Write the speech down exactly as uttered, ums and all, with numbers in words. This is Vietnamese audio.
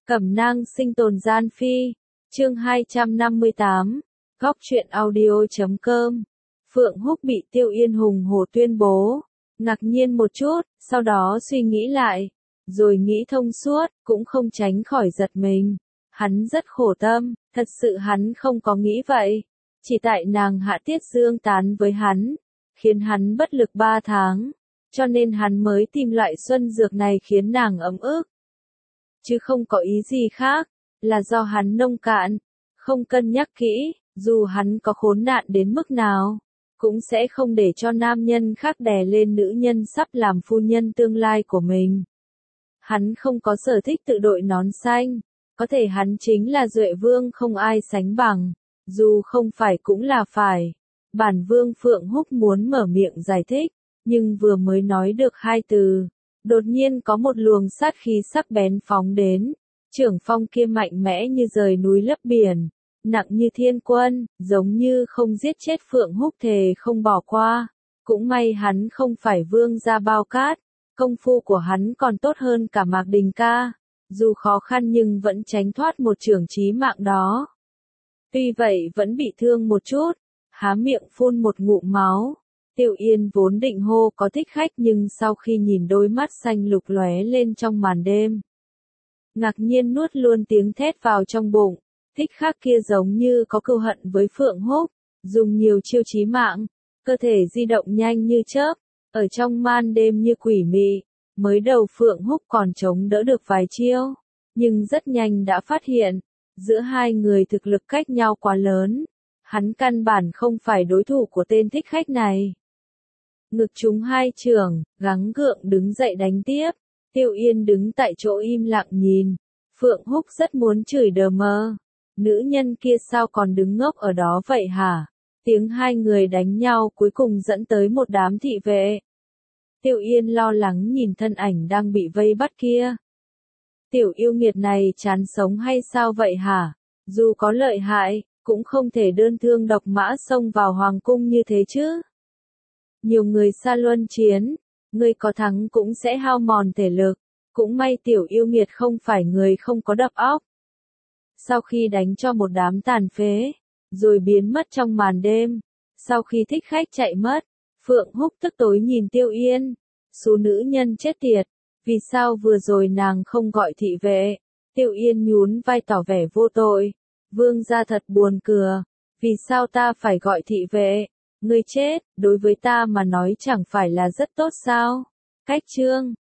Cẩm nang sinh tồn gian phi. Chương hai trăm năm mươi tám. Góc truyện audio chấm com. Phượng Húc bị Tiêu Yên hùng hổ tuyên bố. Ngạc nhiên một chút, sau đó suy nghĩ lại. Rồi nghĩ thông suốt, cũng không tránh khỏi giật mình. Hắn rất khổ tâm, thật sự hắn không có nghĩ vậy. Chỉ tại nàng Hạ Tiết Dương tán với hắn, khiến hắn bất lực ba tháng. Cho nên hắn mới tìm loại xuân dược này khiến nàng ấm ức. Chứ không có ý gì khác, là do hắn nông cạn, không cân nhắc kỹ, dù hắn có khốn nạn đến mức nào, cũng sẽ không để cho nam nhân khác đè lên nữ nhân sắp làm phu nhân tương lai của mình. Hắn không có sở thích tự đội nón xanh, có thể hắn chính là Duệ Vương không ai sánh bằng, dù không phải cũng là phải. Bản Vương Phượng Húc muốn mở miệng giải thích, nhưng vừa mới nói được hai từ, đột nhiên có một luồng sát khí sắc bén phóng đến. Trưởng phong kia mạnh mẽ như rời núi lấp biển, nặng như thiên quân, giống như không giết chết Phượng Húc thề không bỏ qua. Cũng may hắn không phải vương gia bao cát, công phu của hắn còn tốt hơn cả Mạc Đình ca, dù khó khăn nhưng vẫn tránh thoát một chưởng chí mạng đó. Tuy vậy vẫn bị thương một chút, há miệng phun một ngụm máu. Tiêu Yên vốn định hô có thích khách nhưng sau khi nhìn đôi mắt xanh lục lóe lên trong màn đêm, ngạc nhiên nuốt luôn tiếng thét vào trong bụng. Thích khách kia giống như có cừu hận với Phượng Húc, dùng nhiều chiêu chí mạng, cơ thể di động nhanh như chớp, ở trong màn đêm như quỷ mị. Mới đầu Phượng Húc còn chống đỡ được vài chiêu, nhưng rất nhanh đã phát hiện, giữa hai người thực lực cách nhau quá lớn, hắn căn bản không phải đối thủ của tên thích khách này. Ngực trúng hai chưởng, gắng gượng đứng dậy đánh tiếp. Tiêu Yên đứng tại chỗ im lặng nhìn. Phượng Húc rất muốn chửi đờ mờ. Nữ nhân kia sao còn đứng ngốc ở đó vậy hả? Tiếng hai người đánh nhau cuối cùng dẫn tới một đám thị vệ. Tiêu Yên lo lắng nhìn thân ảnh đang bị vây bắt kia. Tiểu yêu nghiệt này chán sống hay sao vậy hả? Dù có lợi hại, cũng không thể đơn thương độc mã xông vào hoàng cung như thế chứ. Nhiều người xa luân chiến, người có thắng cũng sẽ hao mòn thể lực. Cũng may tiểu yêu nghiệt không phải người không có đập óc. Sau khi đánh cho một đám tàn phế, rồi biến mất trong màn đêm, sau khi thích khách chạy mất, Phượng Húc tức tối nhìn Tiêu Yên. Số nữ nhân chết tiệt, vì sao vừa rồi nàng không gọi thị vệ? Tiêu Yên nhún vai tỏ vẻ vô tội. Vương gia thật buồn cười, vì sao ta phải gọi thị vệ? Người chết, đối với ta mà nói chẳng phải là rất tốt sao? Cách chương